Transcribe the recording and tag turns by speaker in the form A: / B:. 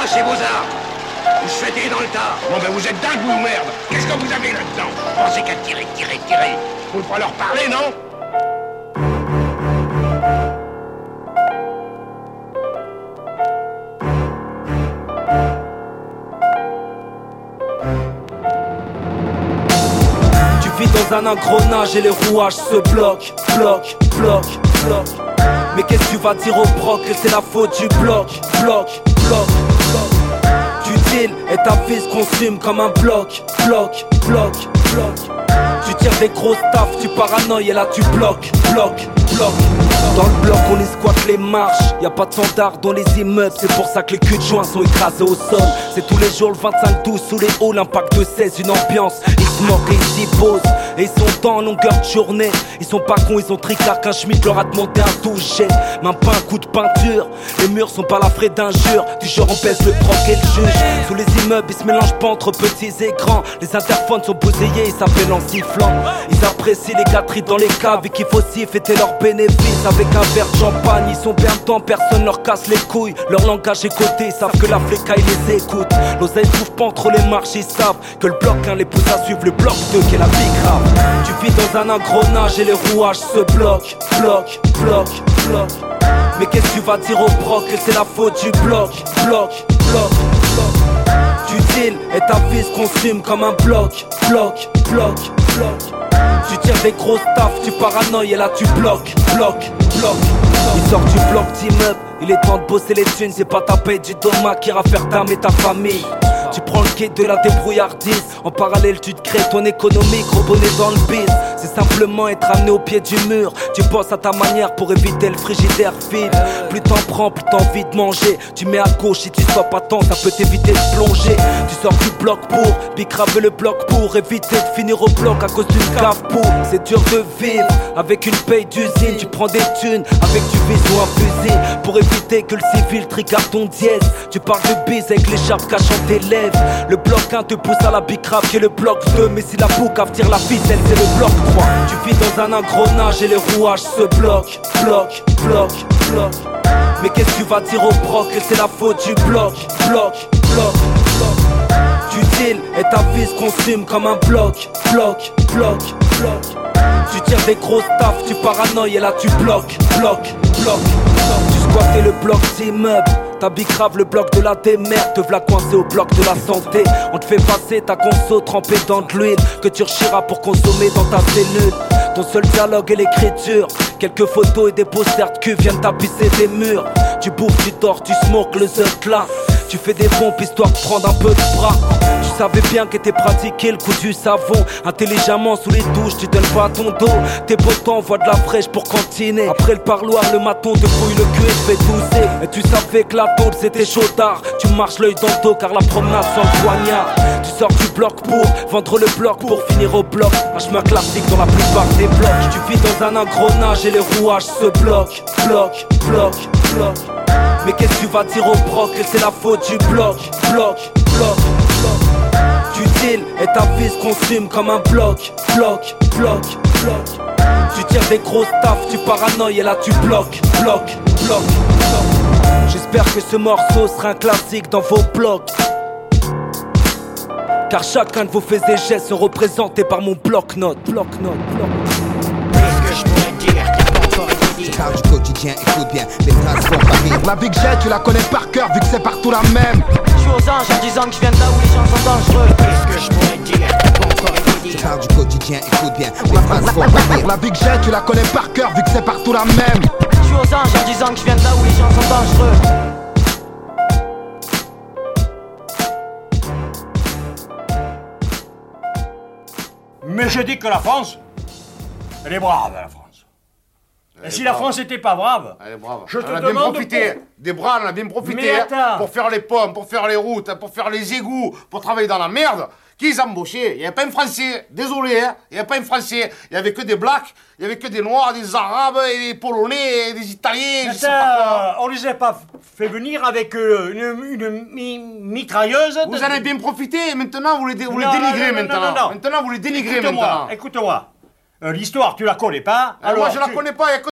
A: Ramassez vos armes. Vous souhaitez dans le tas. Bon ben vous êtes dingue vous merde. Qu'est-ce que vous avez là-dedans? Pensez qu'à tirer. Faut pas leur parler, non?
B: Tu vis dans un engrenage et les rouages se bloquent. Mais qu'est-ce que tu vas dire au proc que c'est la faute du bloc. Tu deal et ta vie se consume comme un bloc. Tu tires des grosses taffes, tu paranoïes et là tu bloques. Dans le bloc on y squatte les marches, y a pas de standard dans les immeubles, c'est pour ça que les culs de joint sont écrasés au sol. C'est tous les jours le 25-12 sous les halls, l'impact de 16, une ambiance. Ils se moquent et ils s'y posent, et ils sont en longueur de journée. Ils sont pas cons, ils ont tricard qu'un schmitt leur a demandé un toucher. Même pas un coup de peinture, les murs sont pas la frais d'injures. Du genre on pèse le proc et le juge. Sous les immeubles ils se mélangent pas entre petits et grands. Les interphones sont bousillés, ils s'appellent en sifflant. Ils apprécient les gâteries dans les caves et qu'il faut aussi fêter leurs bénéfices avec un verre de champagne. Ils sont bien temps, personne leur casse les couilles. Leur langage est coté, ils savent que la flécaille les écoute. L'oseille trouve pas entre les marches, ils savent que le bloc 1 les pousse à suivre le bloc 2 qui est la big grave. Tu vis dans un engrenage et les rouages se bloquent. Mais qu'est-ce que tu vas dire au proc que c'est la faute du bloc. Tu deal et ta vie se consume comme un bloc. Tu tires des grosses taffes, tu paranoïes et là tu bloques. Il sort du bloc d'immeuble, il est temps de bosser les thunes. C'est pas ta paye du dommage qui ira faire ta ta famille. Tu prends le quai de la débrouillardise. En parallèle tu te crées ton économie, gros bonnet dans le biz. C'est simplement être amené au pied du mur. Tu bosses à ta manière pour éviter le frigidaire vide. Plus t'en prends, plus t'as envie de manger. Tu mets à gauche, si tu sois pas temps, ça peut t'éviter de plonger. Tu sors du bloc pour bicraver le bloc pour éviter de finir au bloc à cause d'une cave pour. C'est dur de vivre avec une paye d'usine. Tu prends des thunes avec du bise ou un fusil pour éviter que le civil tricarde ton dièse. Tu parles de bise avec l'écharpe cachant tes lèvres. Le bloc 1 te pousse à la bicrave qui est le bloc 2. Mais si la boucave tire la ficelle, c'est le bloc 3. Tu vis dans un engrenage et les rouages se bloquent. Mais qu'est-ce que tu vas dire au proc que c'est la faute du bloc. Tu deal et ta vie se consume comme un bloc. Tu tires des grosses taffes, tu paranoïes et là tu bloques. Tu squattais le bloc d'immeuble, ta bicrave le bloc de la démerde. Te v'là coincé au bloc de la santé. On te fait passer ta conso trempée dans de l'huile que tu rechiras pour consommer dans ta cellule. Ton seul dialogue est l'écriture. Quelques photos et des posters de cul viennent tapisser tes murs. Tu bouffes, tu dors, tu smokes le zeut là. Tu fais des pompes histoire de prendre un peu de bras. Tu savais bien qu'était pratiqué le coup du savon. Intelligemment sous les douches, tu donnes pas à ton dos. Tes beaux temps envoient de la fraîche pour cantiner. Après le parloir, le maton te fouille le cul et te fait tousser. Et tu savais que la tôle c'était chaud tard. Tu marches l'œil dans le dos car la promenade sans le poignard. Tu sors du bloc pour vendre le bloc pour finir au bloc. Un chemin classique dans la plupart des blocs. Tu vis dans un engrenage et les rouages se bloquent. Mais qu'est-ce que tu vas dire au proc que c'est la faute du bloc. Tu deal et ta vie se consume comme un bloc. Tu tires des grosses taffes, tu paranoïes et là tu bloques. J'espère que ce morceau sera un classique dans vos blocs. Car chacun de vos faits et gestes sont représentés par mon bloc-notes.
A: Qu'est-ce que je pourrais dire qui a pas encore été dit?
C: Je parle du quotidien, écoute bien, les phrases font pas rire.
D: La Big Jet, tu la connais par cœur vu que c'est partout la même.
E: Je suis aux anges en disant que je viens de là où les gens sont dangereux.
A: Qu'est-ce que je pourrais dire qui a pas encore été dit?
C: Je parle du quotidien, écoute bien, les phrases font pas rire.
D: La Big Jet, tu la connais par cœur vu que c'est partout la même.
E: Je suis aux anges en disant que je viens de là où les gens sont dangereux.
F: Mais je dis que la France, elle est brave, la France. Et si la France n'était pas brave,
G: Elle est brave.
F: je te
G: on a bien
F: demande
G: profité. Des bras, on a bien profité
F: Mais attends.
G: pour faire les pommes, pour faire les routes, pour faire les égouts, pour travailler dans la merde. Qui les a embauchés? Il n'y avait pas un Français. Désolé, hein. Il n'y avait pas un Français. Il n'y avait que des Blacks, il n'y avait que des Noirs, des Arabes, et des Polonais, et des Italiens, je sais pas quoi.
F: on les a pas fait venir avec une mitrailleuse.
G: Vous en avez bien profité, et maintenant vous les
F: Non,
G: dénigrez
F: non, non,
G: maintenant.
F: non, non.
G: Maintenant vous les dénigrez
F: Écoute-moi,
G: maintenant.
F: écoute-moi. L'histoire, tu la connais pas.
G: Moi je la connais pas, il y a que